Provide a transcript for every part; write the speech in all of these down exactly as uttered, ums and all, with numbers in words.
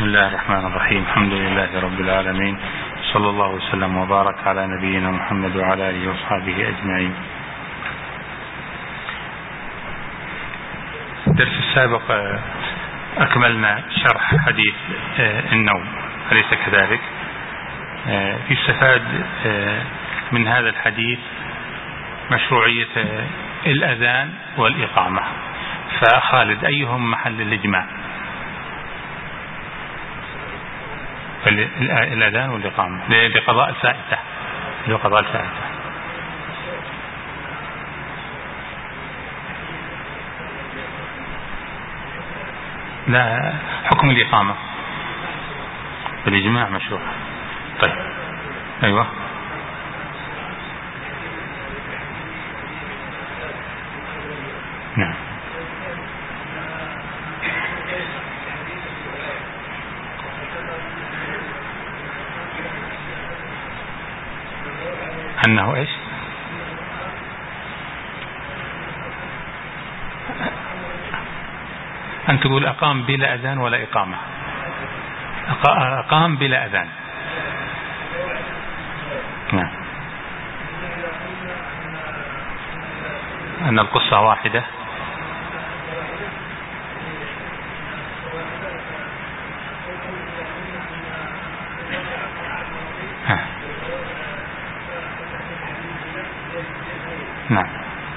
الله الرحمن الرحيم. الحمد لله رب العالمين، صلى الله وسلم وبارك على نبينا محمد وعلى آله وصحبه أجمعين. الدرس السابق أكملنا شرح حديث النوم، أليس كذلك؟ يستفاد من هذا الحديث مشروعية الأذان والإقامة. فخالد، أيهم محل الإجماع؟ الأذان والإقامة لقضاء الفائتة، لقضاء الفائتة. لا، حكم الإقامة بالإجماع مشروع. طيب، أيوة. نعم. أنه إيش؟ أن تقول أقام بلا أذان ولا إقامة. أقام بلا أذان. نعم. أن القصة واحدة. ها. نعم.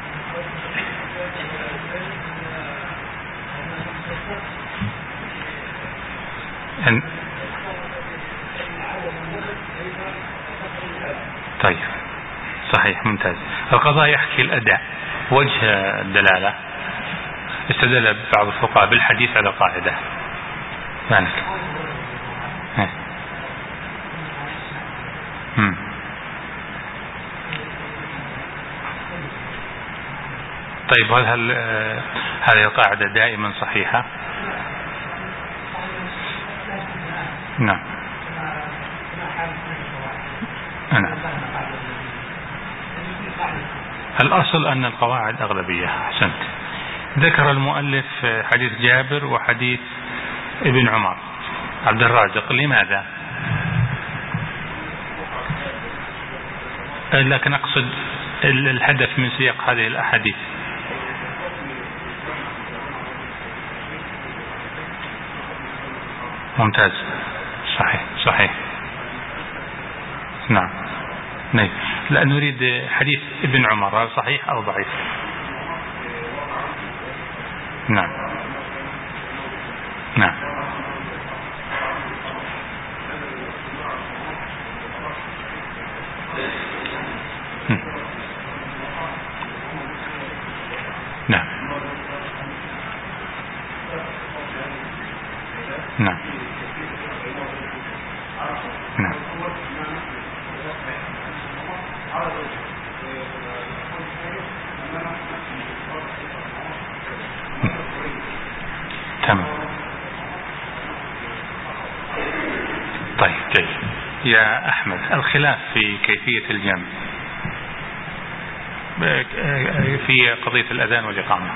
أن... طيب، صحيح، ممتاز. القضاء يحكي الأداء. وجه الدلالة استدل بعض الفقهاء بالحديث على قاعدة. يعني طيب، هل, هل هذه القاعدة دائما صحيحة؟ نعم. نعم. الأصل أن القواعد أغلبية. أحسنت. ذكر المؤلف حديث جابر وحديث ابن عمر. عبد الرازق، لماذا؟ لكن أقصد الهدف من سياق هذه الأحاديث. ممتاز. صحيح صحيح. نعم. نعم. لا، نريد حديث ابن عمر، هل صحيح أو ضعيف؟ نعم. نعم. نعم. نعم. نعم. تمام. طيب، جيد. يا أحمد، الخلاف في كيفية الجمع في قضية الأذان والإقامة.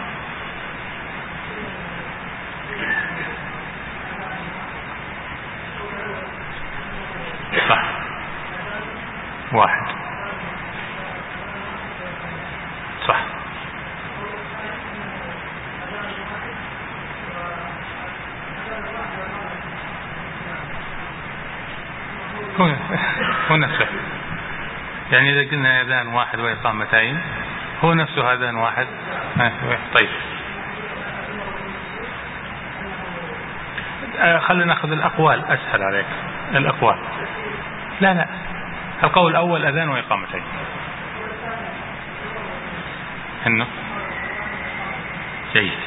صح، واحد. صح. هو هو نفسه، يعني إذا قلنا أذان واحد وإقامتين هو نفسه أذان واحد. طيب، خلينا نأخذ الأقوال أسهل عليك. الأقوال، لا لا، القول الأول أذان وإقامتين. إنه جيد.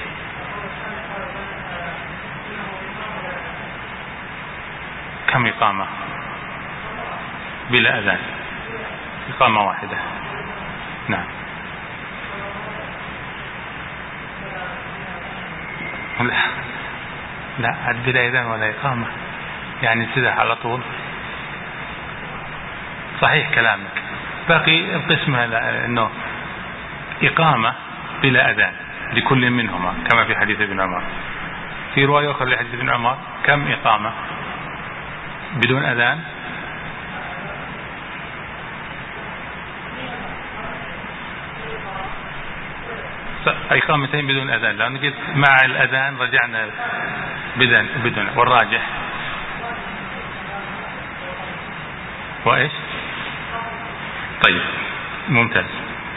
كم إقامة بلا أذان؟ إقامة واحدة. نعم. لا لا، بلا أذان ولا إقامة يعني ابتداء على طول. صحيح كلامك. باقي القسم أنه إقامة بلا أذان لكل منهما كما في حديث ابن عمر. في رواية أخرى لحديث ابن عمر كم إقامة بدون أذان؟ إقامتين بدون أذان، لأنه قلت مع الأذان رجعنا بدون بدون والراجح وإيش؟ طيب ممتاز.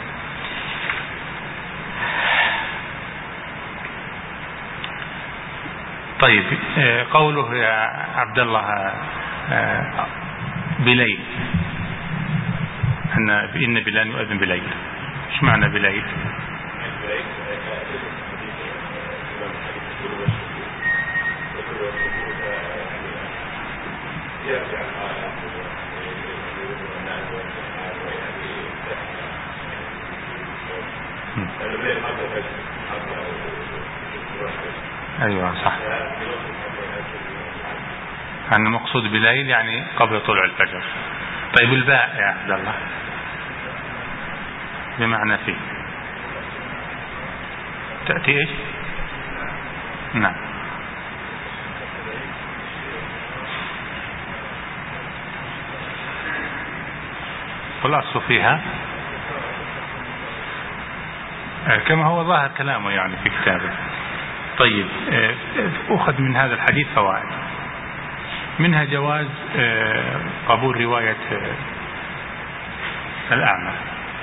طيب قوله يا عبد الله بليل، أن إن بلال يؤذن بليل، إيش معنى بليل؟ أيوة صح، أن المقصود بليل يعني قبل طلوع الفجر. طيب الباء يا عبد الله بمعنى فيه تأتي إيش؟ نعم والأصل فيها كما هو ظاهر كلامه يعني في كتابه. طيب أخذ من هذا الحديث فوائد، منها جواز قبول رواية الأعمى.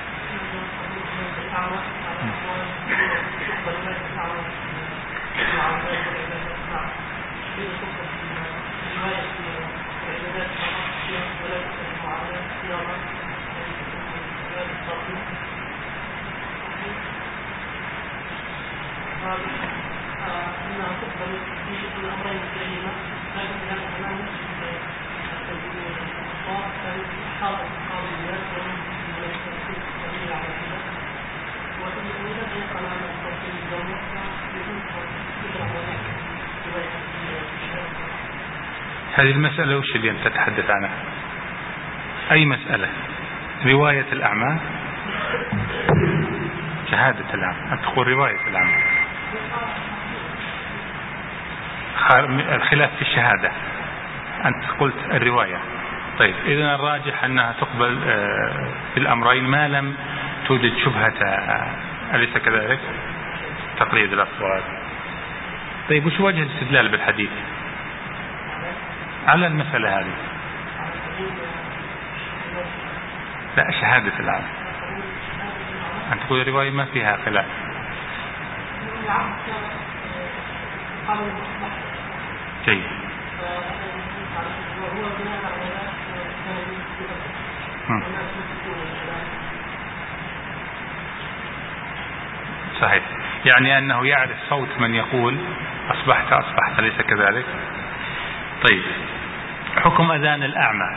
هذه المسألة وش اللي أنت تتحدث عنها؟ أي مسألة؟ رواية الأعمى، شهادة الأعمى، أنت تقول رواية الأعمى، الخلاف في الشهادة، أنت قلت الرواية. طيب إذن الراجح أنها تقبل في الأمرين ما لم توجد شبهة، أليس كذلك؟ تقليد الأصوات. طيب وش وجه الاستدلال بالحديث على المسألة هذه؟ لا، شهادة العام، أنت تقول الرواية ما فيها خلاف. جيد. صحيح، يعني أنه يعرف صوت من يقول أصبحت أصبحت، أليس كذلك؟ طيب حكم أذان الأعمى.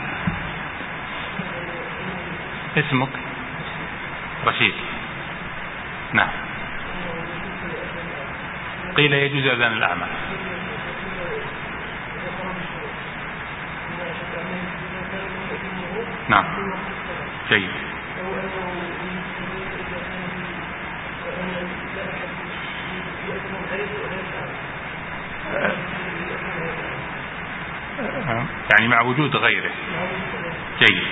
اسمك؟ رشيد. نعم. قيل يجوز أذان الأعمى. نعم جيد. يعني مع وجود غيره. جيد.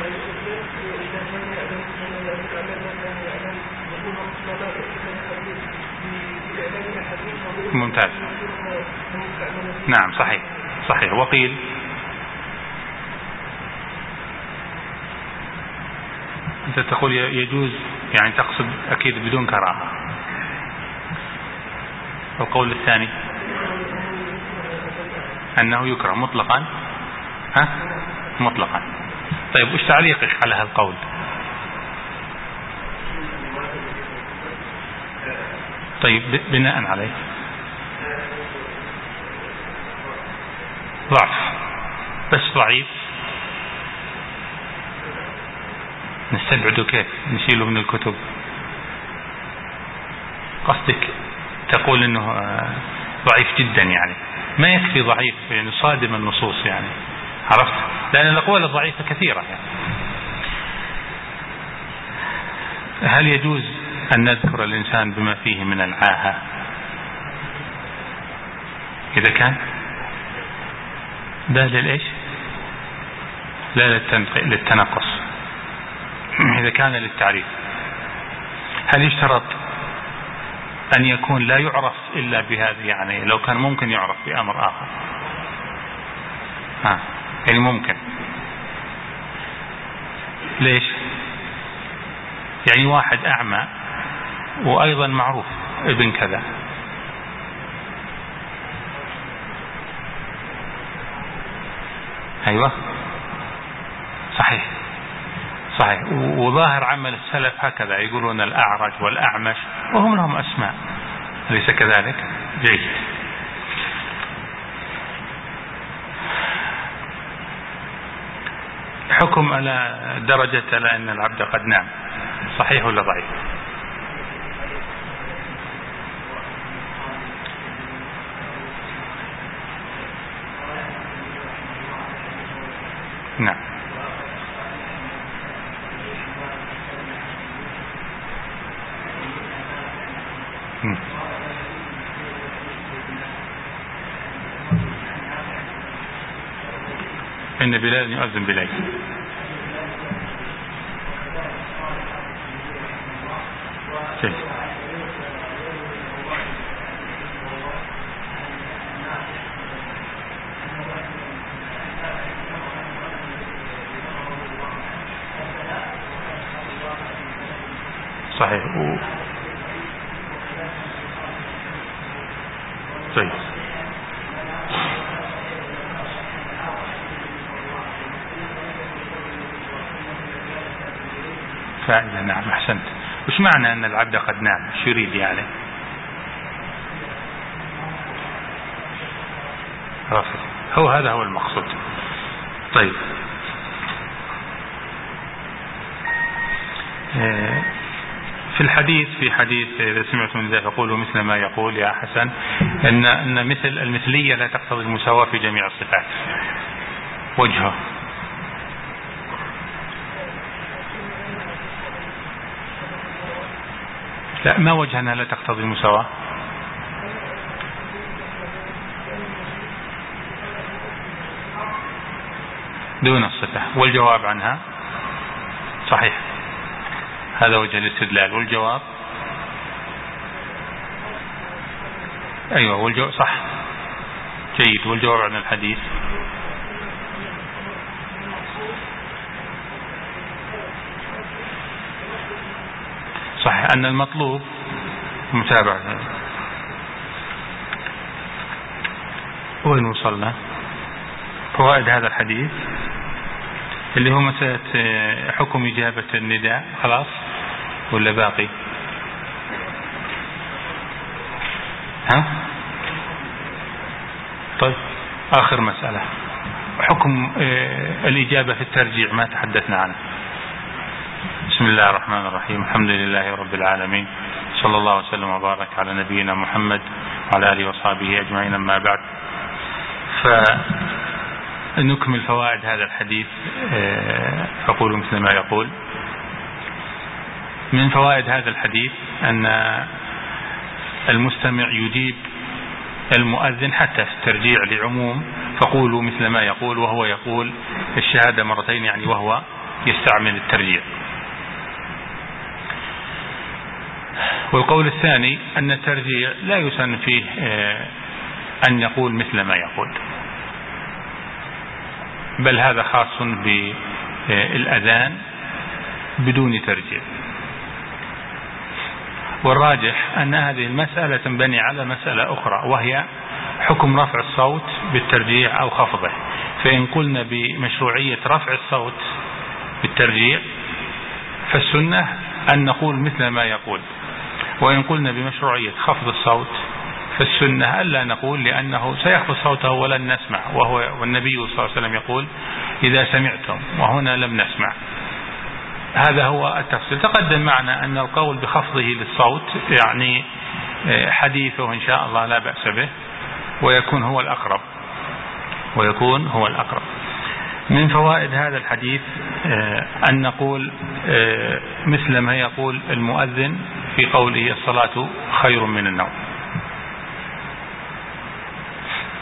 ممتاز. نعم صحيح صحيح. وقيل أنت تقول يجوز، يعني تقصد أكيد بدون كراهة. القول الثاني أنه يكره مطلقا. ها مطلقا. طيب وش تعليقك على هالقول؟ طيب بناء عليه ضعف، بس ضعيف نستبعده كيف؟ نشيله من الكتب. قصدك تقول انه ضعيف جدا، يعني ما يكفي ضعيف يعني صادم النصوص، يعني عرفت؟ لأن الأقوال الضعيفة كثيرة يعني. هل يجوز أن نذكر الإنسان بما فيه من العاهة؟ إذا كان ده للإيش؟ لا للتنقص. إذا كان للتعريف هل يشترط أن يكون لا يعرف إلا بهذه؟ يعني لو كان ممكن يعرف بأمر آخر، ها يعني ممكن. ليش؟ يعني واحد أعمى وأيضا معروف ابن كذا، أيوة صحيح صحيح. وظاهر عمل السلف هكذا، يقولون الأعرج والأعمش وهم لهم أسماء، أليس كذلك؟ جيد. حكم على درجة على أن العبد قد نام، صحيح ولا ضعيف؟ نعم. م. إن بلال يؤذن بليل. جيد. صحيح. و... طيب. فائدة. نعم أحسنت. وش معنى أن العبد قد نام؟ شو يريد يعني؟ رافض. هو هذا هو المقصود. طيب. في الحديث في حديث إذا سمعتم من ذا فقولوا مثل ما يقول يا حسن، إن أن مثل المثلية لا تقتضي المساواة في جميع الصفات. وجهه لا، ما وجه أنها لا تقتضي المساواة؟ دون الصفة. والجواب عنها صحيح، هذا وجه الاستدلال. والجواب أيوة والجواب صح جيد. والجواب عن الحديث صحيح أن المطلوب متابعة. وين وصلنا؟ فوائد هذا الحديث اللي هو مسألة حكم إجابة النداء، خلاص ولا باقي؟ ها؟ طيب آخر مسألة حكم الإجابة في الترجيع، ما تحدثنا عنه. بسم الله الرحمن الرحيم. الحمد لله رب العالمين، صلى الله وسلم وبارك على نبينا محمد وعلى آله وصحبه أجمعين. أما بعد، فنكمل فوائد هذا الحديث. فقولوا مثل ما يقول. من فوائد هذا الحديث أن المستمع يجيب المؤذن حتى في الترجيع لعموم فقولوا مثل ما يقول، وهو يقول الشهادة مرتين، يعني وهو يستعمل الترجيع. والقول الثاني أن الترجيع لا يسن فيه أن يقول مثل ما يقول، بل هذا خاص بالأذان بدون ترجيع. والراجح أن هذه المسألة تنبني على مسألة أخرى، وهي حكم رفع الصوت بالترجيع أو خفضه. فإن قلنا بمشروعية رفع الصوت بالترجيع فالسنة أن نقول مثل ما يقول، وإن قلنا بمشروعية خفض الصوت فالسنة ألا نقول، لأنه سيخفض صوته ولن نسمع، وهو والنبي صلى الله عليه وسلم يقول إذا سمعتم، وهنا لم نسمع. هذا هو التفصيل. تقدم معنا أن القول بخفضه للصوت يعني حديثه إن شاء الله لا بأس به، ويكون هو الأقرب ويكون هو الأقرب. من فوائد هذا الحديث أن نقول مثل ما يقول المؤذن في قوله الصلاة خير من النوم.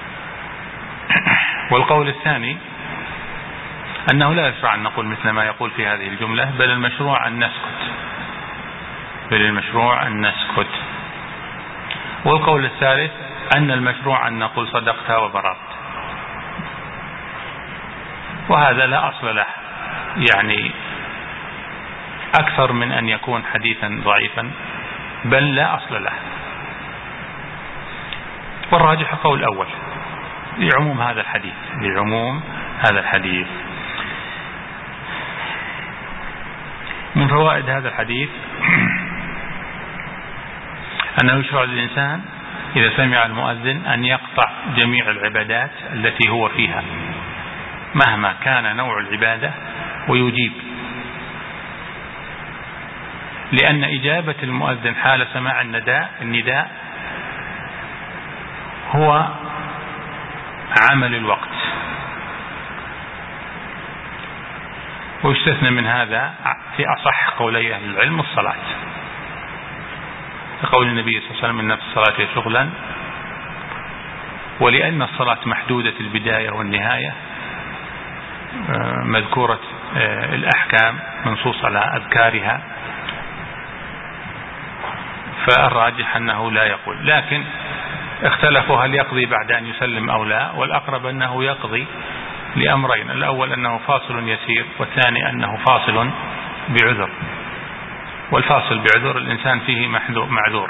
والقول الثاني أنه لا يشرع أن نقول مثل ما يقول في هذه الجملة، بل المشروع أن نسكت بل المشروع أن نسكت والقول الثالث أن المشروع أن نقول صدقت وبررت، وهذا لا أصل له، يعني أكثر من أن يكون حديثا ضعيفا، بل لا أصل له. والراجح القول الأول لعموم هذا الحديث لعموم هذا الحديث. من فوائد هذا الحديث أنه يشرع للإنسان إذا سمع المؤذن أن يقطع جميع العبادات التي هو فيها مهما كان نوع العبادة ويجيب، لأن إجابة المؤذن حال سماع النداء النداء هو عمل الوقت. ويستثنى من هذا في أصح قولي أهل العلم الصلاة، لقول النبي صلى الله عليه وسلم إن في الصلاة شغلا، ولأن الصلاة محدودة البداية والنهاية مذكورة الأحكام منصوص على أذكارها، فالراجح أنه لا يقول، لكن اختلفوا هل يقضي بعد أن يسلم أو لا، والأقرب أنه يقضي لأمرين: الأول أنه فاصل يسير، والثاني أنه فاصل بعذر، والفاصل بعذر الإنسان فيه معذور.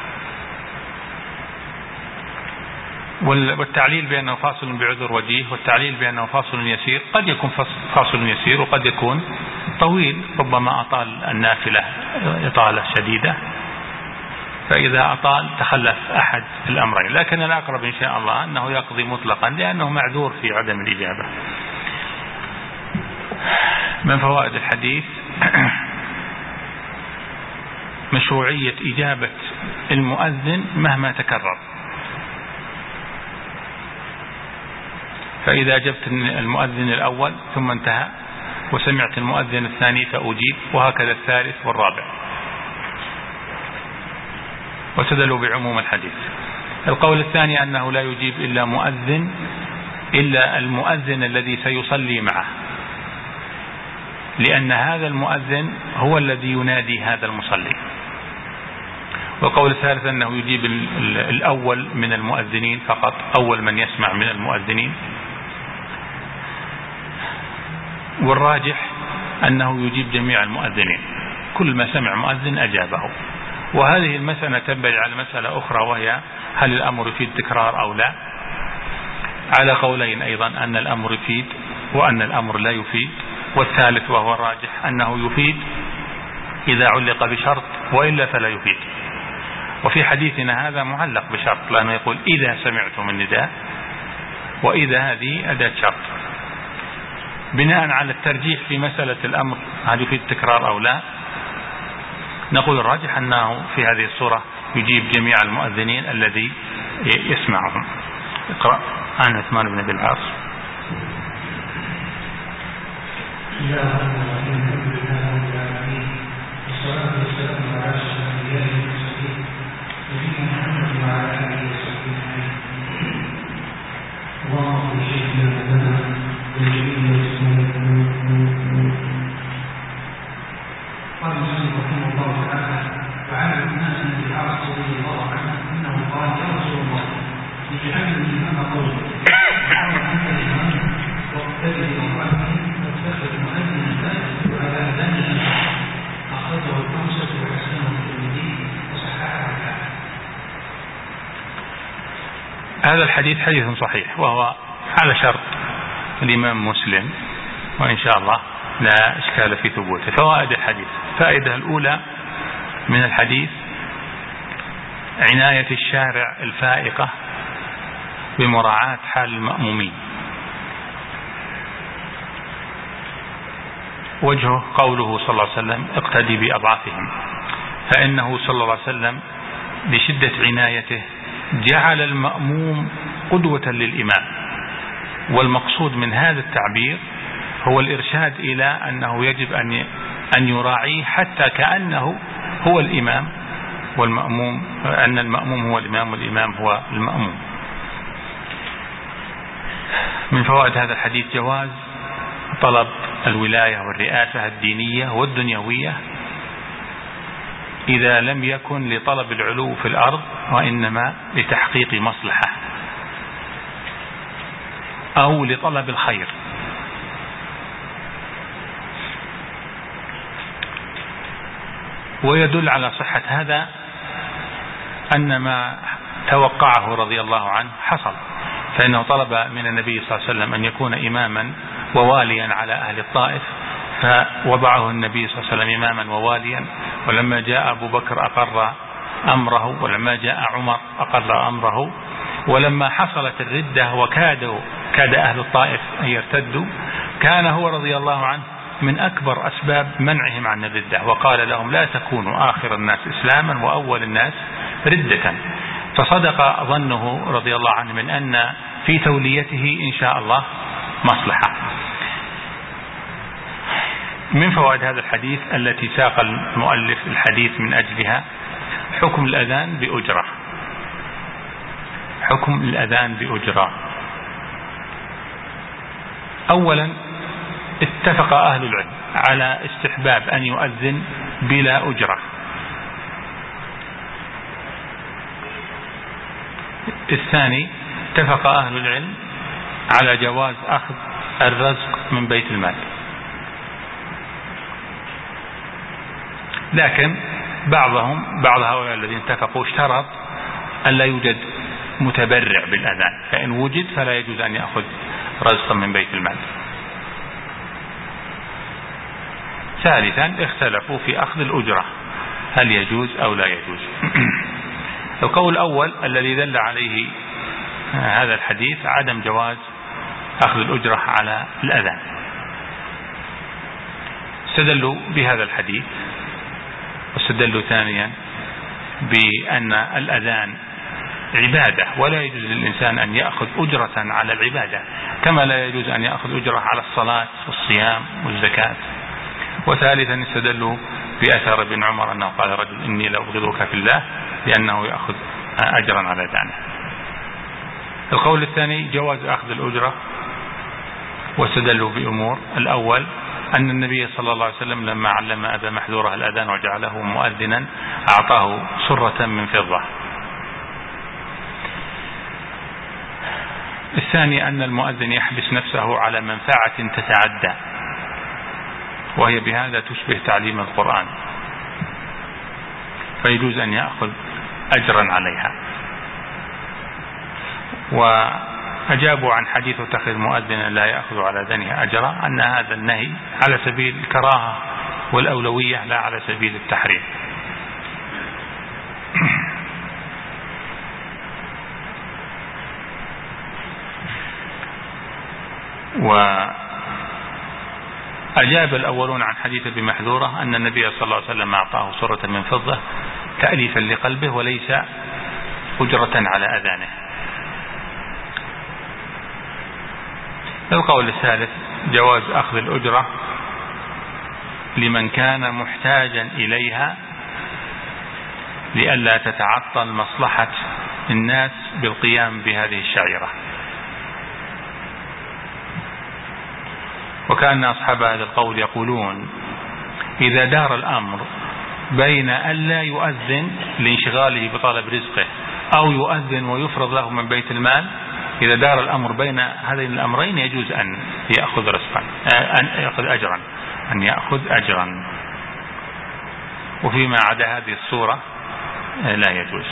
والتعليل بأنه فاصل بعذر وجيه، والتعليل بأنه فاصل يسير قد يكون فاصل يسير وقد يكون طويل، ربما أطال النافلة إطالة شديدة، فإذا أطال تخلف أحد الأمرين، لكن الأقرب إن شاء الله أنه يقضي مطلقا لأنه معذور في عدم الإجابة. من فوائد الحديث مشروعية إجابة المؤذن مهما تكرر، فإذا أجبت المؤذن الأول ثم انتهى وسمعت المؤذن الثاني فأجيب، وهكذا الثالث والرابع، واستدلوا بعموم الحديث. القول الثاني أنه لا يجيب إلا مؤذن إلا المؤذن الذي سيصلي معه، لأن هذا المؤذن هو الذي ينادي هذا المصلي. والقول الثالث أنه يجيب الأول من المؤذنين فقط، أول من يسمع من المؤذنين. والراجح أنه يجيب جميع المؤذنين، كل ما سمع مؤذن أجابه. وهذه المسألة تنبغي على مسألة أخرى، وهي هل الأمر يفيد تكرار أو لا، على قولين أيضا، أن الأمر يفيد وأن الأمر لا يفيد. والثالث وهو الراجح أنه يفيد إذا علق بشرط، وإلا فلا يفيد. وفي حديثنا هذا معلق بشرط، لأنه يقول إذا سمعتم النداء، وإذا هذه أداة شرط. بناء على الترجيح في مسألة الأمر هل يفيد تكرار أو لا، نقول الراجح أنه في هذه الصورة يجيب جميع المؤذنين الذي يسمعهم. اقرأ عن عثمان بن أبي العاص. قال المسلم رحمه الله تعالى: وعن عثمان بن أبي العاص رضي الله عنه أنه قال: يا رسول الله اجعلني إمام قومي، وقال أنت الإمام واقتدي بمؤذن واتخذ مؤذنا لا يدل على أذانه. أخرجه الخمسة وحسنه الترمذي وصححه الحاكم. هذا الحديث حديث صحيح، وهو على شرط الإمام مسلم، وإن شاء الله لا إشكال في ثبوته. فوائد الحديث: فائدة الأولى من الحديث عناية الشارع الفائقة بمراعاة حال المأمومين. وجهه قوله صلى الله عليه وسلم: اقتدي بأضعافهم، فإنه صلى الله عليه وسلم بشدة عنايته جعل المأموم قدوة للإمام. والمقصود من هذا التعبير هو الإرشاد إلى أنه يجب أن أن يراعيه حتى كأنه هو الإمام والمأموم، أن المأموم هو الإمام والإمام هو المأموم. من فوائد هذا الحديث جواز طلب الولاية والرئاسة الدينية والدنيوية إذا لم يكن لطلب العلو في الأرض وإنما لتحقيق مصلحة أو لطلب الخير. ويدل على صحة هذا أن ما توقعه رضي الله عنه حصل، فإنه طلب من النبي صلى الله عليه وسلم أن يكون إماما وواليا على أهل الطائف، فوضعه النبي صلى الله عليه وسلم إماما وواليا. ولما جاء أبو بكر أقر أمره، ولما جاء عمر أقر أمره. ولما حصلت الردة وكادوا كاد أهل الطائف أن يرتدوا، كان هو رضي الله عنه من أكبر أسباب منعهم عن الردة، وقال لهم لا تكونوا آخر الناس إسلاما وأول الناس ردة. فصدق ظنه رضي الله عنه من أن في توليته إن شاء الله مصلحة. من فوائد هذا الحديث التي ساق المؤلف الحديث من أجلها حكم الأذان بأجرة. حكم الأذان بأجرة. أولا اتفق أهل العلم على استحباب أن يؤذن بلا أجرة. الثاني اتفق أهل العلم على جواز أخذ الرزق من بيت المال، لكن بعضهم بعض هؤلاء الذين اتفقوا اشترط أن لا يوجد متبرع بالأذان، فإن وجد فلا يجوز أن يأخذ رزقا من بيت المال. ثالثا اختلفوا في أخذ الأجرة، هل يجوز أو لا يجوز. القول الأول الذي دل عليه هذا الحديث عدم جواز أخذ الأجرة على الأذان. استدلوا بهذا الحديث، واستدلوا ثانيا بأن الأذان عبادة ولا يجوز للإنسان أن يأخذ أجرة على العبادة، كما لا يجوز أن يأخذ أجرة على الصلاة والصيام والزكاة. وثالثا استدلوا بأثر ابن عمر أنه قال رجل إني لأبغضك في الله لأنه يأخذ أجرا على أذانه. القول الثاني جواز أخذ الأجرة، واستدلوا بأمور. الأول أن النبي صلى الله عليه وسلم لما علم أبا محذورة الأذان وجعله مؤذنا أعطاه سرة من فضة. الثاني أن المؤذن يحبس نفسه على منفعة تتعدى، وهي بهذا تشبه تعليم القرآن، فيجوز أن يأخذ أجرا عليها. وأجابوا عن حديث اتخذ مؤذنا لا يأخذ على أذانه أجرا أن هذا النهي على سبيل الكراهة والأولوية لا على سبيل التحريم. وأجاب الأولون عن حديث ابي محذورة أن النبي صلى الله عليه وسلم أعطاه سرة من فضة تأليفا لقلبه وليس أجرة على أذانه. القول الثالث جواز أخذ الأجرة لمن كان محتاجا إليها لئلا تتعطل مصلحة الناس بالقيام بهذه الشعيرة. وكان أصحاب هذا القول يقولون إذا دار الأمر بين أن لا يؤذن لانشغاله بطلب رزقه أو يؤذن ويفرض له من بيت المال، إذا دار الأمر بين هذين الأمرين يجوز أن يأخذ رزقا، أن يأخذ أجرا أن يأخذ أجرا وفيما عدا هذه الصورة لا يجوز.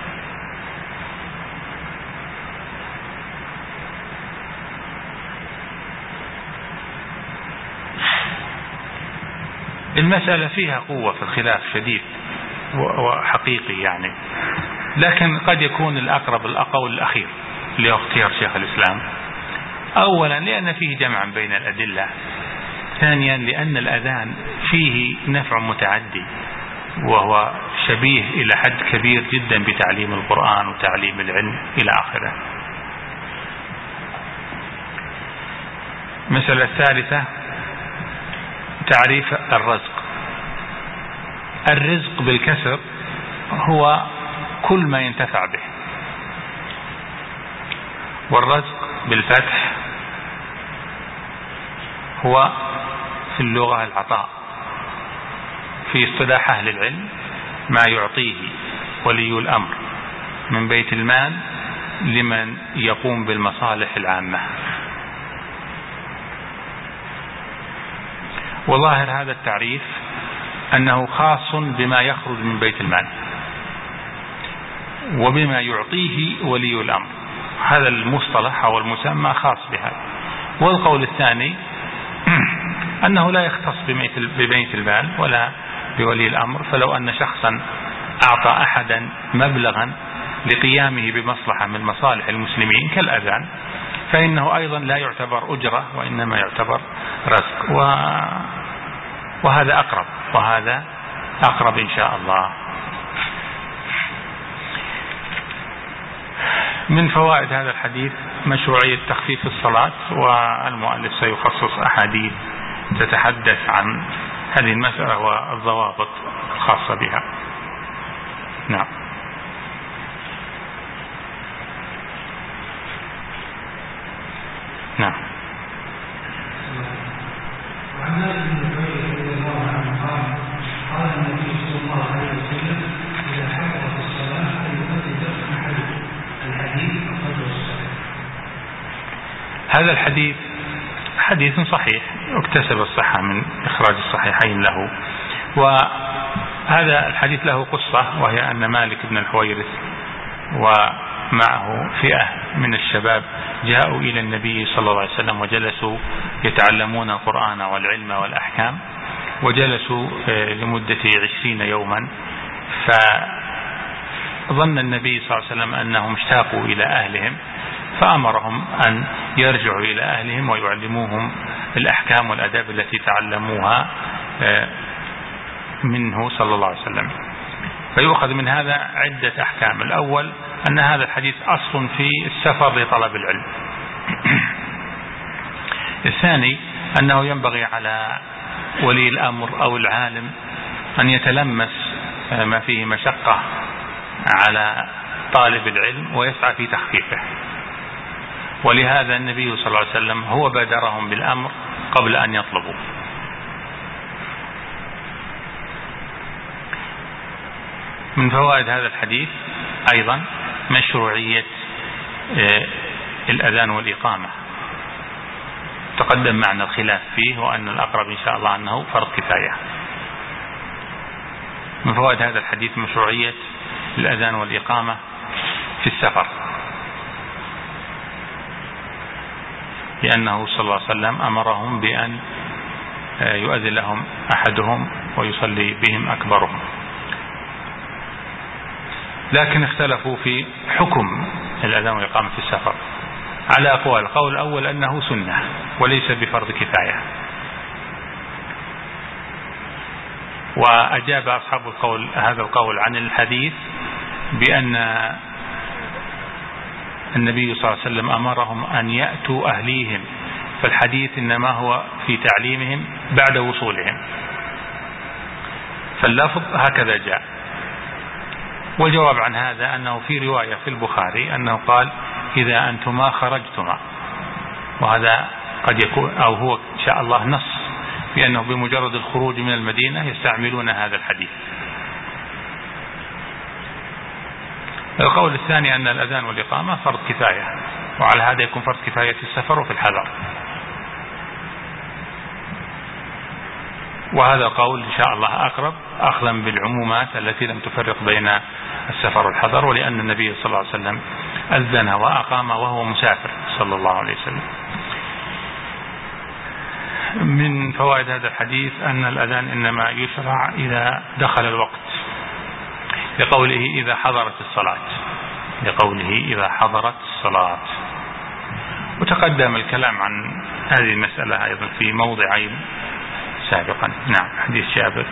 المسألة فيها قوة في الخلاف شديد وحقيقي يعني، لكن قد يكون الأقرب الأقول الأخير اللي هو اختيار شيخ الإسلام. أولا لأن فيه جمع بين الأدلة، ثانيا لأن الأذان فيه نفع متعدي وهو شبيه إلى حد كبير جدا بتعليم القرآن وتعليم العلم إلى آخره. المسألة الثالثة تعريف الرزق. الرزق بالكسر هو كل ما ينتفع به، والرزق بالفتح هو في اللغة العطاء، في اصطلاح أهل العلم ما يعطيه ولي الأمر من بيت المال لمن يقوم بالمصالح العامة. وظاهر هذا التعريف أنه خاص بما يخرج من بيت المال وبما يعطيه ولي الأمر، هذا المصطلح أو المسمى خاص بهذا. والقول الثاني أنه لا يختص ببيت المال ولا بولي الأمر، فلو أن شخصا أعطى أحدا مبلغا لقيامه بمصلحة من مصالح المسلمين كالأذان فإنه أيضا لا يعتبر أجرة وإنما يعتبر رزق، وهذا أقرب وهذا أقرب إن شاء الله. من فوائد هذا الحديث مشروعية تخفيف الصلاة، والمؤلف سيخصص أحاديث تتحدث عن هذه المسألة والضوابط الخاصة بها. نعم. نعم. وعن مالك بن حويرث رضي الله عنه قال قال النبي صلى الله عليه وسلم إذا حضرت الصلاة فليؤذن أحدكم. الحديث أخرجه الصحيح. هذا الحديث حديث صحيح اكتسب الصحة من إخراج الصحيحين له. وهذا الحديث له قصة، وهي أن مالك بن الحويرث ومعه فئة من الشباب جاءوا إلى النبي صلى الله عليه وسلم وجلسوا يتعلمون القرآن والعلم والأحكام، وجلسوا لمدة عشرين يوما. فظن النبي صلى الله عليه وسلم أنهم اشتاقوا إلى أهلهم، فأمرهم أن يرجعوا إلى أهلهم ويعلموهم الأحكام والأداب التي تعلموها منه صلى الله عليه وسلم. فيؤخذ من هذا عدة أحكام. الأول أن هذا الحديث أصل في السفر لطلب العلم. الثاني أنه ينبغي على ولي الأمر أو العالم أن يتلمس ما فيه مشقة على طالب العلم ويسعى في تخفيفه، ولهذا النبي صلى الله عليه وسلم هو بادرهم بالأمر قبل أن يطلبوا. من فوائد هذا الحديث أيضا مشروعية الأذان والإقامة، تقدم معنا الخلاف فيه، وأن الأقرب إن شاء الله أنه فرض كفاية. من فوائد هذا الحديث مشروعية الأذان والإقامة في السفر، لأنه صلى الله عليه وسلم أمرهم بأن يؤذن لهم أحدهم ويصلي بهم أكبرهم. لكن اختلفوا في حكم الأذان والإقامة في السفر على أقوال. القول الأول أنه سنة وليس بفرض كفاية، وأجاب أصحاب القول هذا القول عن الحديث بأن النبي صلى الله عليه وسلم أمرهم أن يأتوا أهليهم، فالحديث إنما هو في تعليمهم بعد وصولهم، فاللفظ هكذا جاء. والجواب عن هذا أنه في رواية في البخاري أنه قال إذا أنتما خرجتما، وهذا قد يكون أو هو إن شاء الله نص بأنه بمجرد الخروج من المدينة يستعملون هذا الحديث. القول الثاني أن الأذان والإقامة فرض كفاية، وعلى هذا يكون فرض كفاية في السفر وفي الحضر، وهذا القول إن شاء الله أقرب أخذا بالعمومات التي لم تفرق بين السفر والحضر، ولأن النبي صلى الله عليه وسلم أذن وأقام وهو مسافر صلى الله عليه وسلم. من فوائد هذا الحديث أن الأذان إنما يشرع إذا دخل الوقت، لقوله إذا حضرت الصلاة لقوله إذا حضرت الصلاة وتقدم الكلام عن هذه المسألة أيضا في موضعين سابقا. نعم. حديث جابر.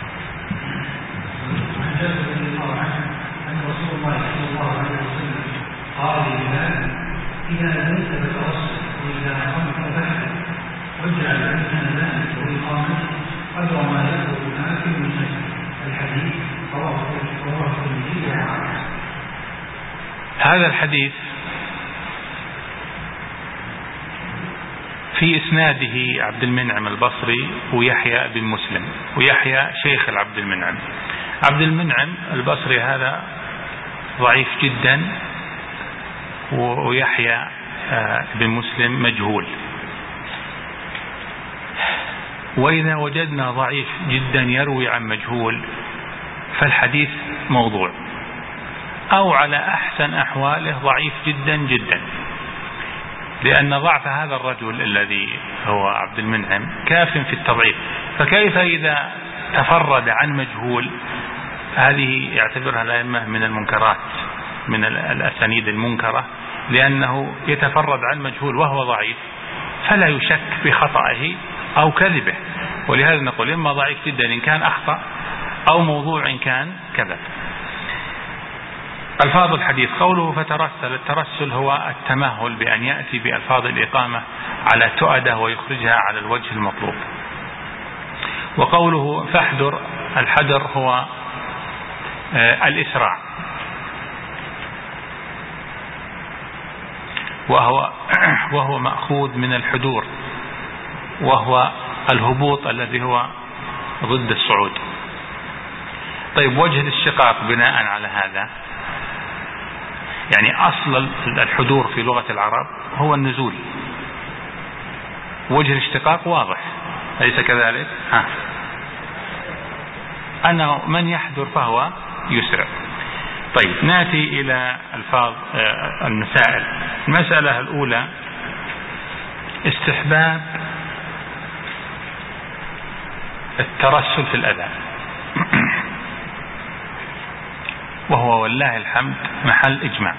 عن جابر رضي الله عنه أن رسول الله صلى الله عليه وسلم قال لبلال إذا أذنت فتوسل وإذا أقمت فاحذر واجعل بين أذانك وإقامتك قدر ما يأخذ الآكل من شيء. الحديث رواه الترمذي وعائشة. هذا الحديث في إسناده عبد المنعم البصري ويحيى بن مسلم، ويحيى شيخ العبد المنعم. عبد المنعم البصري هذا ضعيف جدا، ويحيى بن مسلم مجهول. وإذا وجدنا ضعيف جدا يروي عن مجهول فالحديث موضوع، أو على أحسن أحواله ضعيف جدا جدا، لأن ضعف هذا الرجل الذي هو عبد المنعم كاف في التضعيف. فكيف إذا تفرد عن مجهول؟ هذه يعتبرها الأئمة من المنكرات، من الأسانيد المنكرة، لأنه يتفرد عن مجهول وهو ضعيف فلا يشك بخطأه أو كذبه. ولهذا نقول إما ضعيف جدا إن كان أخطأ، أو موضوع إن كان كذب. ألفاظ الحديث، قوله فترسل، الترسل هو التمهل بأن يأتي بألفاظ الإقامة على تؤدة ويخرجها على الوجه المطلوب. وقوله فاحذر، الحذر هو الإسراع، وهو وهو مأخوذ من الحدور، وهو الهبوط الذي هو ضد الصعود. طيب، وجه الاشتقاق بناء على هذا، يعني أصل الحدور في لغة العرب هو النزول، وجه الاشتقاق واضح، أليس كذلك؟ ها. أنه من يحذر فهو يسرع. طيب، نأتي إلى ألفاظ المسائل. المسألة الأولى استحباب الترسل في الأذان، وهو والله الحمد محل إجماع.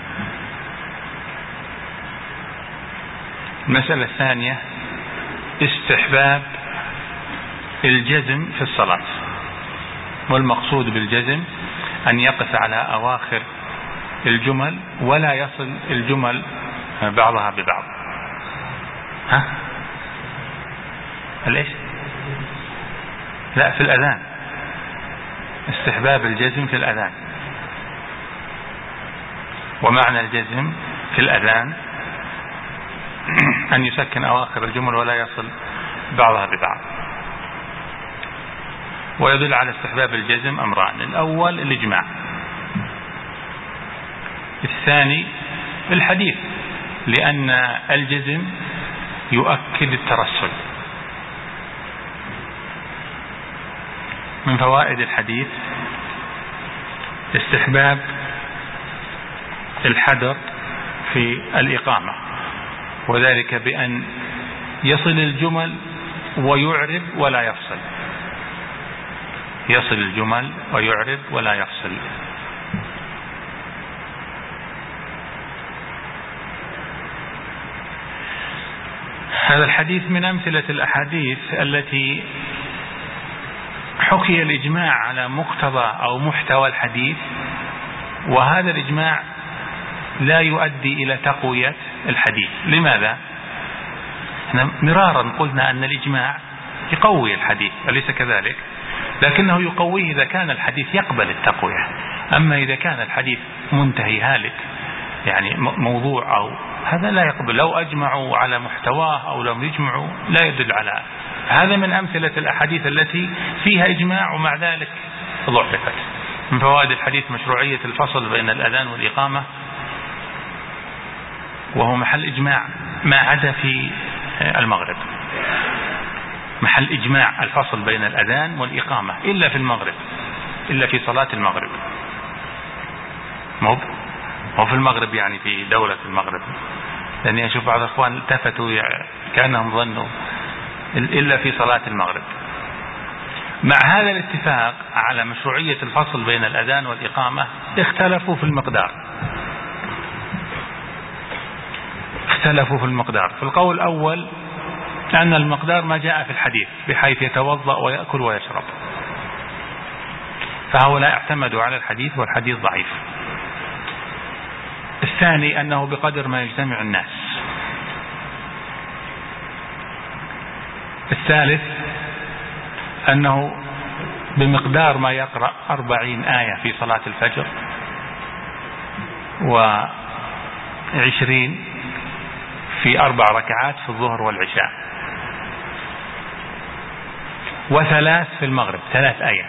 المسألة الثانية استحباب الجزم في الصلاة، والمقصود بالجزم أن يقف على أواخر الجمل ولا يصل الجمل بعضها ببعض. ها؟ ليش؟ لا، في الأذان استحباب الجزم في الأذان، ومعنى الجزم في الأذان أن يسكن أواخر الجمل ولا يصل بعضها ببعض. ويدل على استحباب الجزم أمران: الأول الإجماع، الثاني الحديث، لأن الجزم يؤكد الترسل. من فوائد الحديث استحباب الحذر في الإقامة، وذلك بأن يصل الجمل ويعرب ولا يفصل، يصل الجمل ويعرب ولا يفصل. هذا الحديث من أمثلة الأحاديث التي حكي الإجماع على مقتضى أو محتوى الحديث، وهذا الإجماع لا يؤدي إلى تقوية الحديث. لماذا؟ احنا مرارا قلنا أن الإجماع يقوي الحديث، أليس كذلك؟ لكنه يقويه إذا كان الحديث يقبل التقوية. أما إذا كان الحديث منتهي هالك، يعني موضوع أو هذا لا يقبل، لو أجمعوا على محتواه أو لم يجمعوا لا يدل على هذا. من أمثلة الأحاديث التي فيها إجماع ومع ذلك ضعفت. من فوائد الحديث مشروعية الفصل بين الأذان والإقامة، وهو محل إجماع ما عدا في المغرب، محل إجماع الفصل بين الأذان والإقامة إلا في المغرب، إلا في صلاة المغرب، مو مو في المغرب يعني في دولة المغرب، لأني أشوف بعض الأخوان التفتوا كأنهم ظنوا إلا في صلاة المغرب. مع هذا الاتفاق على مشروعية الفصل بين الأذان والإقامة اختلفوا في المقدار، اختلفوا في المقدار. في القول الأول أن المقدار ما جاء في الحديث بحيث يتوضأ ويأكل ويشرب، فهؤلاء اعتمدوا على الحديث والحديث ضعيف. الثاني أنه بقدر ما يجتمع الناس. الثالث أنه بمقدار ما يقرأ أربعين آية في صلاة الفجر وعشرين في أربع ركعات في الظهر والعشاء. وثلاث في المغرب، ثلاث آيات.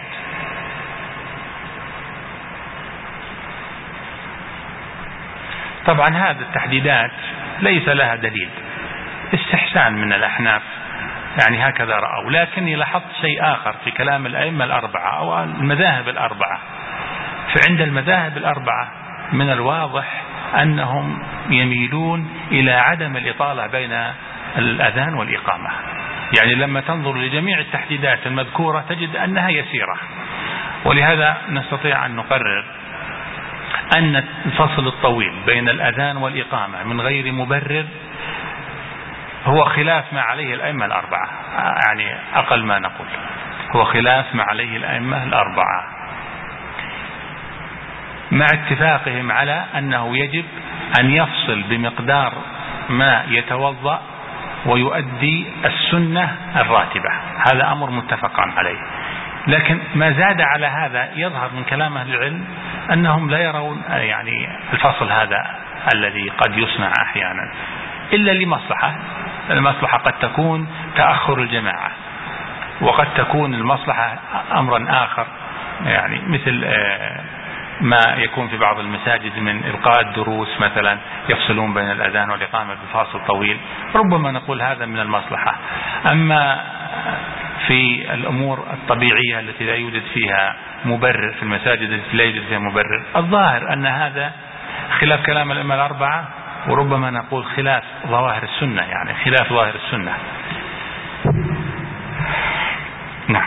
طبعا هذه التحديدات ليس لها دليل، استحسان من الأحناف، يعني هكذا رأوا. لكني لاحظت شيء آخر في كلام الأئمة الأربعة أو المذاهب الأربعة. فعند المذاهب الأربعة من الواضح أنهم يميلون إلى عدم الإطالة بين الأذان والإقامة. يعني لما تنظر لجميع التحديدات المذكورة تجد أنها يسيرة. ولهذا نستطيع أن نقرر أن الفصل الطويل بين الأذان والإقامة من غير مبرر هو خلاف ما عليه الأئمة الأربعة، يعني أقل ما نقول هو خلاف ما عليه الأئمة الأربعة، مع اتفاقهم على أنه يجب أن يفصل بمقدار ما يتوضأ ويؤدي السنة الراتبة. هذا أمر متفق عليه. لكن ما زاد على هذا يظهر من كلام أهل العلم أنهم لا يرون يعني الفصل هذا الذي قد يصنع أحيانا إلا لمصلحة. المصلحة قد تكون تأخر الجماعة، وقد تكون المصلحة أمرا آخر، يعني مثل ما يكون في بعض المساجد من إلقاء الدروس مثلا، يفصلون بين الأذان والإقامة بفاصل طويل، ربما نقول هذا من المصلحة. أما في الأمور الطبيعية التي لا يوجد فيها مبرر، في المساجد التي لا يوجد فيها مبرر، الظاهر أن هذا خلاف كلام الأئمة الأربعة، وربما نقول خلاف ظواهر السنة، يعني خلاف ظواهر السنة. نعم.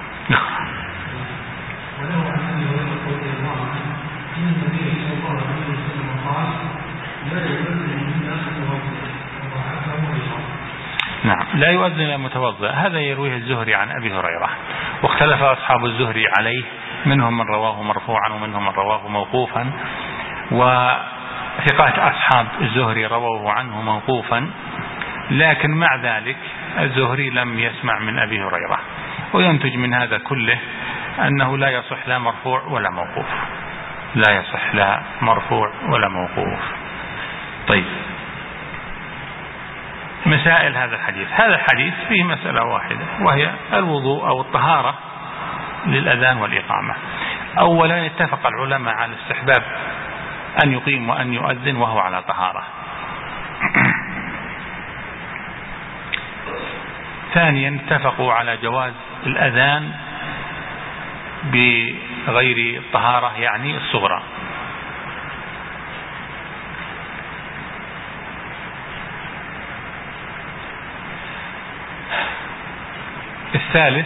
نعم، لا يؤذن المتوضئ، هذا يرويه الزهري عن أبي هريرة، واختلف أصحاب الزهري عليه، منهم من رواه مرفوعا ومنهم من رواه موقوفا، وثقات أصحاب الزهري رواه عنه موقوفا، لكن مع ذلك الزهري لم يسمع من أبي هريرة، وينتج من هذا كله أنه لا يصح لا مرفوع ولا موقوف، لا يصح لا مرفوع ولا موقوف. طيب، مسائل هذا الحديث. هذا الحديث فيه مسألة واحدة، وهي الوضوء أو الطهارة للأذان والإقامة. أولا اتفق العلماء على استحباب أن يقيم وأن يؤذن وهو على طهارة. ثانيا اتفقوا على جواز الأذان بغير طهارة، يعني الصغرى. الثالث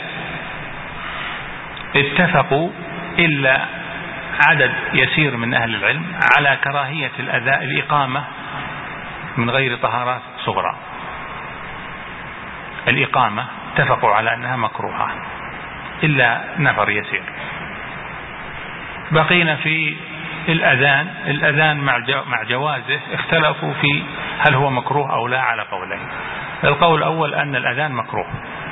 اتفقوا إلا عدد يسير من أهل العلم على كراهية الأذان الإقامة من غير طهارة صغرى. الإقامة اتفقوا على أنها مكروهة إلا نفر يسير. بقينا في الأذان. الأذان مع جوازه اختلفوا في هل هو مكروه أو لا على قولين. القول الأول أن الأذان مكروه،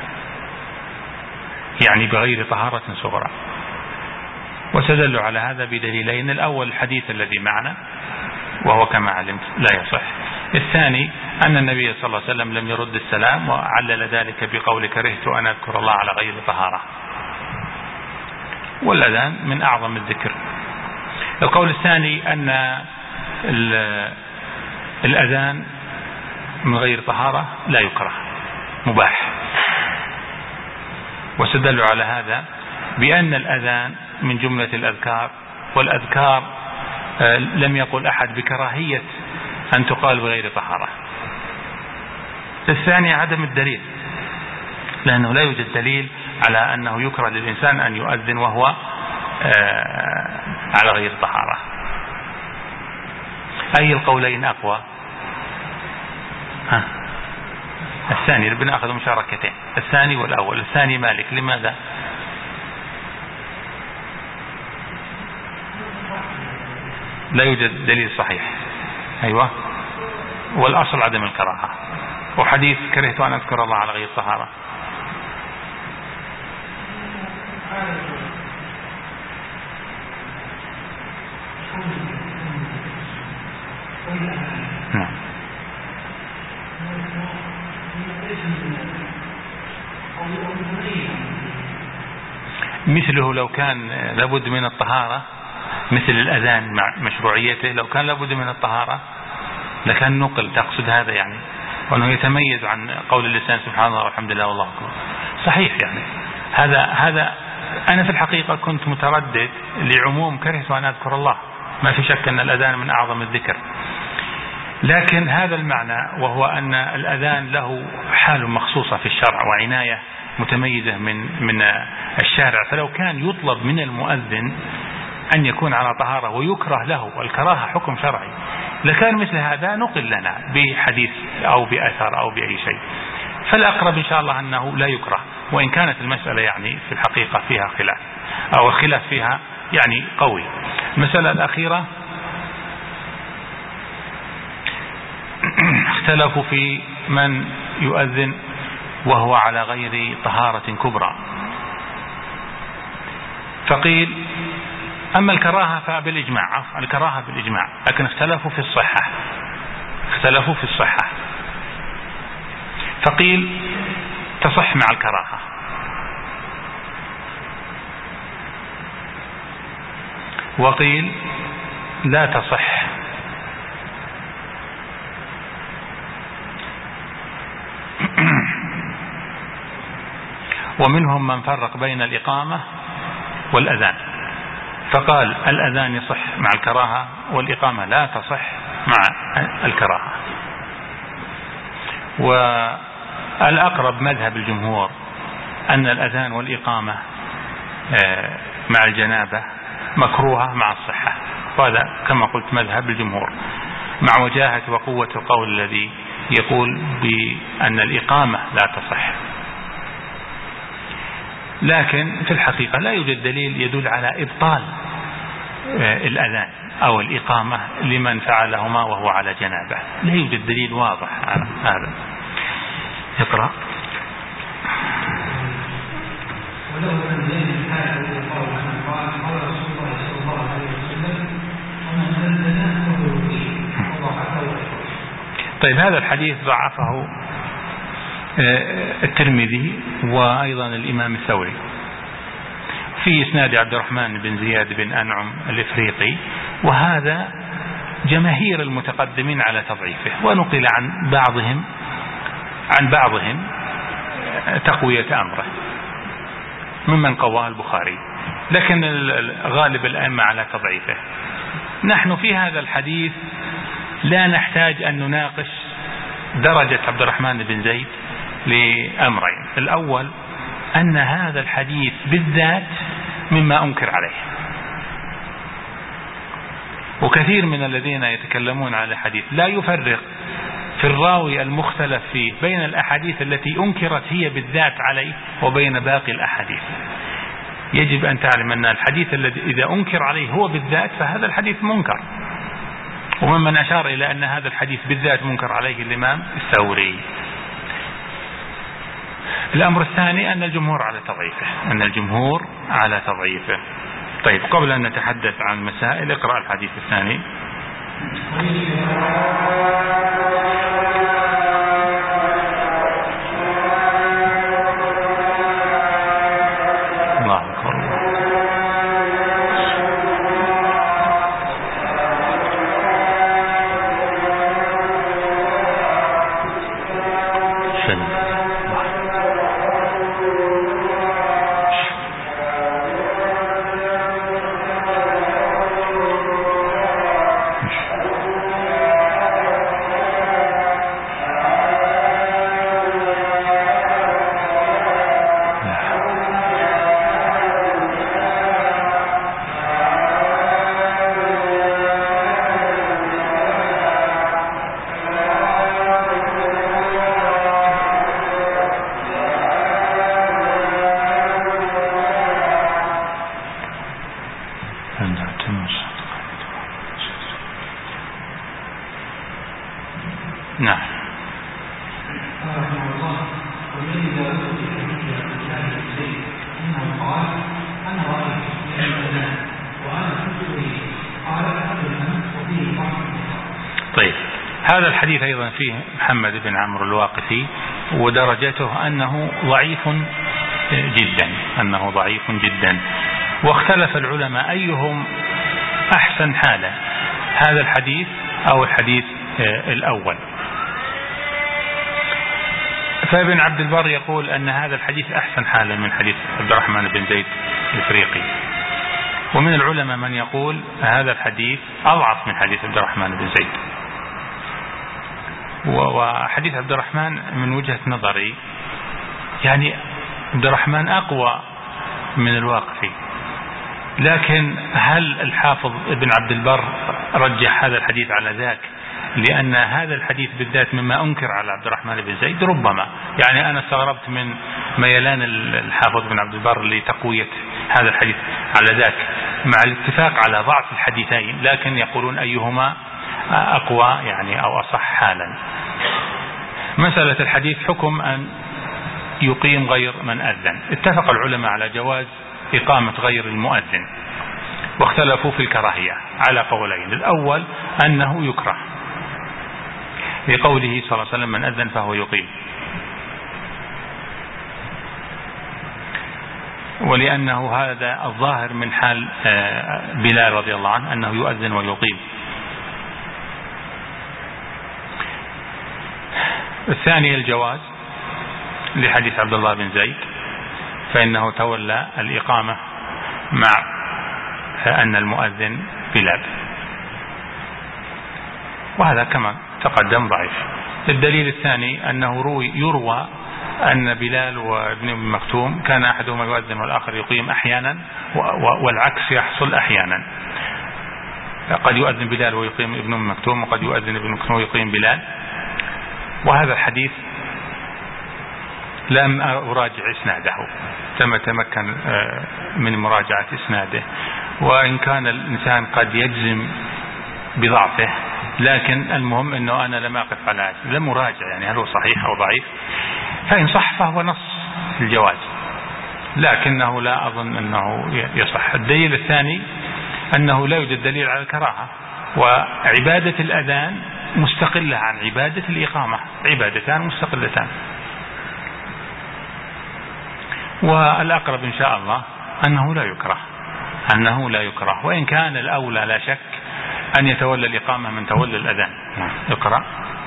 يعني بغير طهارة صغرى، وتدل على هذا بدليلين. الأول الحديث الذي معنا وهو كما علمت لا يصح. الثاني أن النبي صلى الله عليه وسلم لم يرد السلام، وعلل ذلك بقول كرهت أن أذكر الله على غير طهارة، والأذان من أعظم الذكر. القول الثاني أن الأذان من غير طهارة لا يكره، مباح، واستدلوا على هذا بأن الأذان من جملة الأذكار، والأذكار لم يقل أحد بكراهية أن تقال بغير طهارة. الثاني عدم الدليل، لأنه لا يوجد دليل على أنه يكره للإنسان أن يؤذن وهو على غير طهارة. أي القولين أقوى؟ ها؟ الثاني، بنأخذ مشاركتين، الثاني والأول. الثاني مالك، لماذا؟ لا يوجد دليل صحيح. أيوة، والأصل عدم الكراهة، وحديث كرهت أن أذكر الله على غير طهارة. نعم. مثله لو كان لابد من الطهارة، مثل الأذان مع مشروعيته لو كان لابد من الطهارة لكان نقل. تقصد هذا يعني وأنه يتميز عن قول اللسان سبحان الله والحمد لله والله أكبر. صحيح يعني هذا هذا أنا في الحقيقة كنت متردد لعموم كرهت وأن أذكر الله، ما في شك أن الأذان من أعظم الذكر، لكن هذا المعنى وهو أن الأذان له حال مخصوصة في الشرع وعناية متميزة من من الشارع، فلو كان يطلب من المؤذن أن يكون على طهارة ويكره له، والكراهة حكم شرعي، لكان مثل هذا نقل لنا بحديث أو بأثر أو بأي شيء. فالأقرب إن شاء الله أنه لا يكره، وإن كانت المسألة يعني في الحقيقة فيها خلاف أو الخلاف فيها يعني قوي. المسألة الأخيرة اختلفوا في من يؤذن وهو على غير طهارة كبرى، فقيل أما الكراهة فبالإجماع، الكراهة بالإجماع، لكن اختلفوا في الصحة، اختلفوا في الصحة، فقيل تصح مع الكراهة، وقيل لا تصح. ومنهم من فرق بين الإقامة والأذان، فقال الأذان يصح مع الكراهة والإقامة لا تصح مع الكراهة. والأقرب مذهب الجمهور أن الأذان والإقامة مع الجنابة مكروهة مع الصحة، وهذا كما قلت مذهب الجمهور، مع وجاهة وقوة القول الذي يقول بأن الإقامة لا تصح. لكن في الحقيقة لا يوجد دليل يدل على إبطال الأذان أو الإقامة لمن فعلهما وهو على جنابه، لا يوجد دليل واضح على هذا. اقرأ. ولو من بين الحال يقال عنه قال قال رسول الله صلى الله عليه وسلم ومن أذن فهو فيه وضعفه. طيب هذا الحديث ضعفه الترمذي وأيضا الإمام الثوري، في إسناد عبد الرحمن بن زياد بن أنعم الإفريقي، وهذا جماهير المتقدمين على تضعيفه، ونقل عن بعضهم عن بعضهم تقوية أمره ممن قواه البخاري، لكن غالب الأئمة على تضعيفه. نحن في هذا الحديث لا نحتاج أن نناقش درجة عبد الرحمن بن زيد لأمرين. الأول أن هذا الحديث بالذات مما أنكر عليه، وكثير من الذين يتكلمون على الحديث لا يفرق في الراوي المختلف فيه بين الأحاديث التي أنكرت هي بالذات عليه وبين باقي الأحاديث. يجب أن تعلم أن الحديث الذي إذا أنكر عليه هو بالذات فهذا الحديث منكر، وممن أشار إلى أن هذا الحديث بالذات منكر عليه الإمام الثوري. الأمر الثاني أن الجمهور على تضعيفه، أن الجمهور على تضعيفه. طيب قبل أن نتحدث عن المسائل اقرأ الحديث الثاني. هذا الحديث أيضا فيه محمد بن عمرو الواقفي، ودرجته أنه ضعيف جدا، أنه ضعيف جدا. واختلف العلماء أيهم أحسن حالا، هذا الحديث أو الحديث الأول. فابن عبد البر يقول أن هذا الحديث أحسن حالا من حديث عبد الرحمن بن زيد الإفريقي. ومن العلماء من يقول هذا الحديث أضعف من حديث عبد الرحمن بن زيد. وحديث عبد الرحمن من وجهة نظري يعني عبد الرحمن أقوى من الواقفي، لكن هل الحافظ ابن عبد البر رجح هذا الحديث على ذاك لأن هذا الحديث بالذات مما أنكر على عبد الرحمن بن زيد؟ ربما. يعني أنا استغربت من ميلان الحافظ بن عبد البر لتقوية هذا الحديث على ذاك مع الاتفاق على ضعف الحديثين، لكن يقولون أيهما أقوى يعني أو أصح حالا. مسألة الحديث حكم أن يقيم غير من أذن. اتفق العلماء على جواز إقامة غير المؤذن، واختلفوا في الكراهية على قولين. الأول أنه يكره لقوله صلى الله عليه وسلم من أذن فهو يقيم، ولأنه هذا الظاهر من حال بلال رضي الله عنه أنه يؤذن ويقيم. الثاني الجواز لحديث عبد الله بن زيد، فإنه تولى الإقامة مع أن المؤذن بلال، وهذا كما تقدم ضعيف. الدليل الثاني أنه روي يروى أن بلال وابن أم مكتوم كان أحدهما يؤذن والآخر يقيم أحيانا، والعكس يحصل أحيانا، قد يؤذن بلال ويقيم ابن أم مكتوم، وقد يؤذن ابن مكتوم ويقيم بلال. وهذا الحديث لم أراجع إسناده، تم تمكن من مراجعة إسناده، وإن كان الإنسان قد يجزم بضعفه، لكن المهم أنه أنا لم أقف على لم أراجع يعني هل هو صحيح أو ضعيف. فإن صح فهو نص الجواز، لكنه لا أظن أنه يصح. الدليل الثاني أنه لا يوجد دليل على الكراهة، وعبادة الأذان مستقلة عن عبادة الإقامة، عبادتان مستقلتان. والأقرب إن شاء الله أنه لا يكره، أنه لا يكره، وإن كان الأولى لا شك أن يتولى الإقامة من تولى الأذان. اقرأ.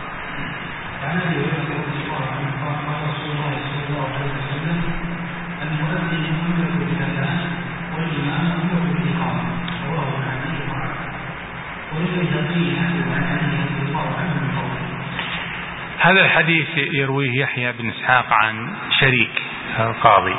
هذا الحديث يرويه يحيى بن إسحاق عن شريك القاضي،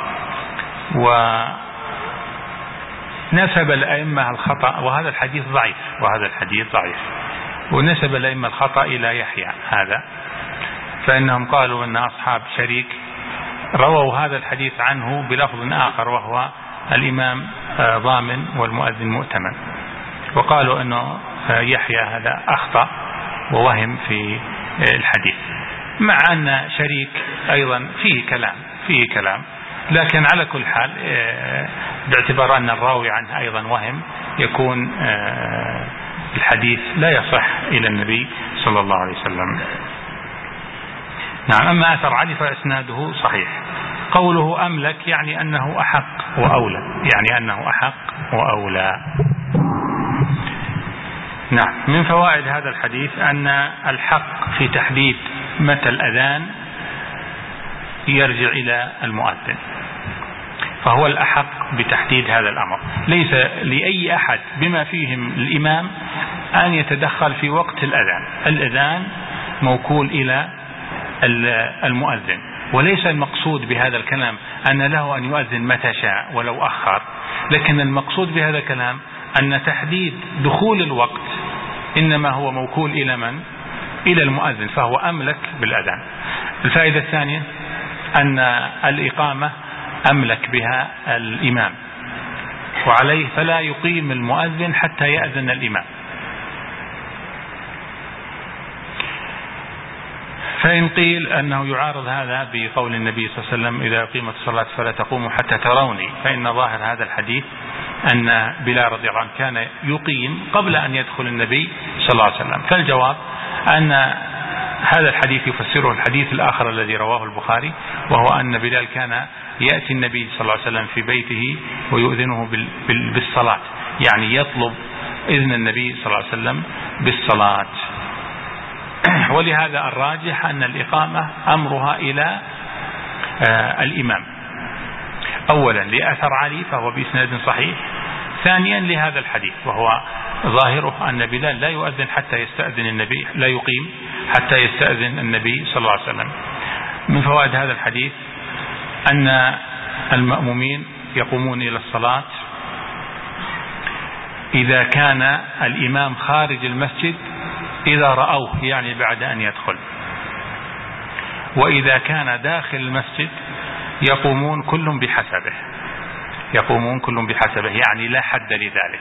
ونسب الأئمة الخطأ، وهذا الحديث ضعيف، وهذا الحديث ضعيف ونسب الأئمة الخطأ إلى يحيى هذا، فإنهم قالوا أن أصحاب شريك رووا هذا الحديث عنه بلفظ آخر، وهو الإمام ضامن والمؤذن مؤتمن، وقالوا أنه يحيى هذا أخطأ ووهم في الحديث، مع أن شريك أيضا فيه كلام فيه كلام لكن على كل حال باعتبار أن الراوي عنه أيضا وهم، يكون الحديث لا يصح إلى النبي صلى الله عليه وسلم. نعم. أما أثر علي فإسناده صحيح. قوله أملك يعني أنه أحق وأولى، يعني أنه أحق وأولى. نعم. من فوائد هذا الحديث أن الحق في تحديد متى الأذان يرجع إلى المؤذن، فهو الأحق بتحديد هذا الأمر، ليس لأي أحد بما فيهم الإمام أن يتدخل في وقت الأذان. الأذان موكول إلى المؤذن، وليس المقصود بهذا الكلام أن له أن يؤذن متى شاء ولو أخر، لكن المقصود بهذا الكلام أن تحديد دخول الوقت إنما هو موكول إلى من؟ إلى المؤذن، فهو أملك بالأذان. الفائدة الثانية أن الإقامة أملك بها الإمام، وعليه فلا يقيم المؤذن حتى يأذن الإمام. فإن قيل أنه يعارض هذا بقول النبي صلى الله عليه وسلم إذا قيمت الصلاة فلا تقوموا حتى تروني، فإن ظاهر هذا الحديث أن بلال رضي الله عنه كان يقيم قبل أن يدخل النبي صلى الله عليه وسلم. فالجواب أن هذا الحديث يفسره الحديث الآخر الذي رواه البخاري، وهو أن بلال كان يأتي النبي صلى الله عليه وسلم في بيته ويؤذنه بالصلاة، يعني يطلب إذن النبي صلى الله عليه وسلم بالصلاة. ولهذا الراجح أن الإقامة أمرها إلى آه الإمام، أولا لأثر علي فهو بإسناد صحيح، ثانيا لهذا الحديث وهو ظاهره أن بلال لا يؤذن حتى يستأذن النبي، لا يقيم حتى يستأذن النبي صلى الله عليه وسلم. من فوائد هذا الحديث أن المأمومين يقومون إلى الصلاة إذا كان الإمام خارج المسجد إذا رأوه، يعني بعد أن يدخل، وإذا كان داخل المسجد يقومون كل بحسبه، يقومون كل بحسبه، يعني لا حد لذلك،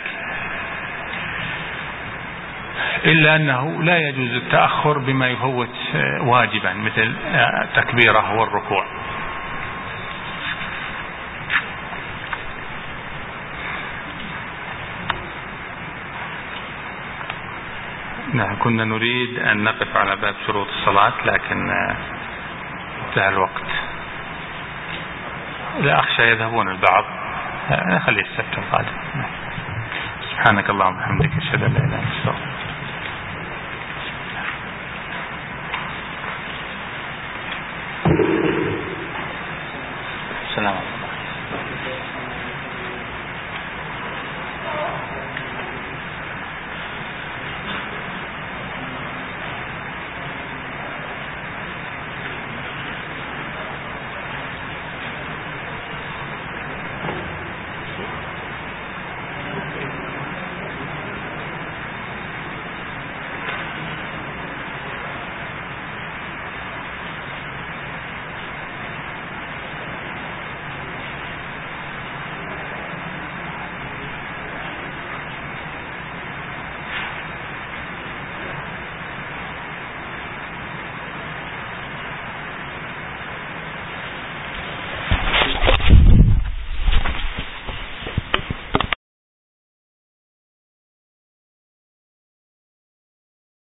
إلا أنه لا يجوز التأخر بما يفوت واجبا مثل التكبيرة والركوع. نعم، كنا نريد أن نقف على باب شروط الصلاة لكن انتهى الوقت. لا أخشى يذهبون البعض، خلي السبت القادم. سبحانك اللهم وبحمدك، أشهد أن لا إله إلا أنت.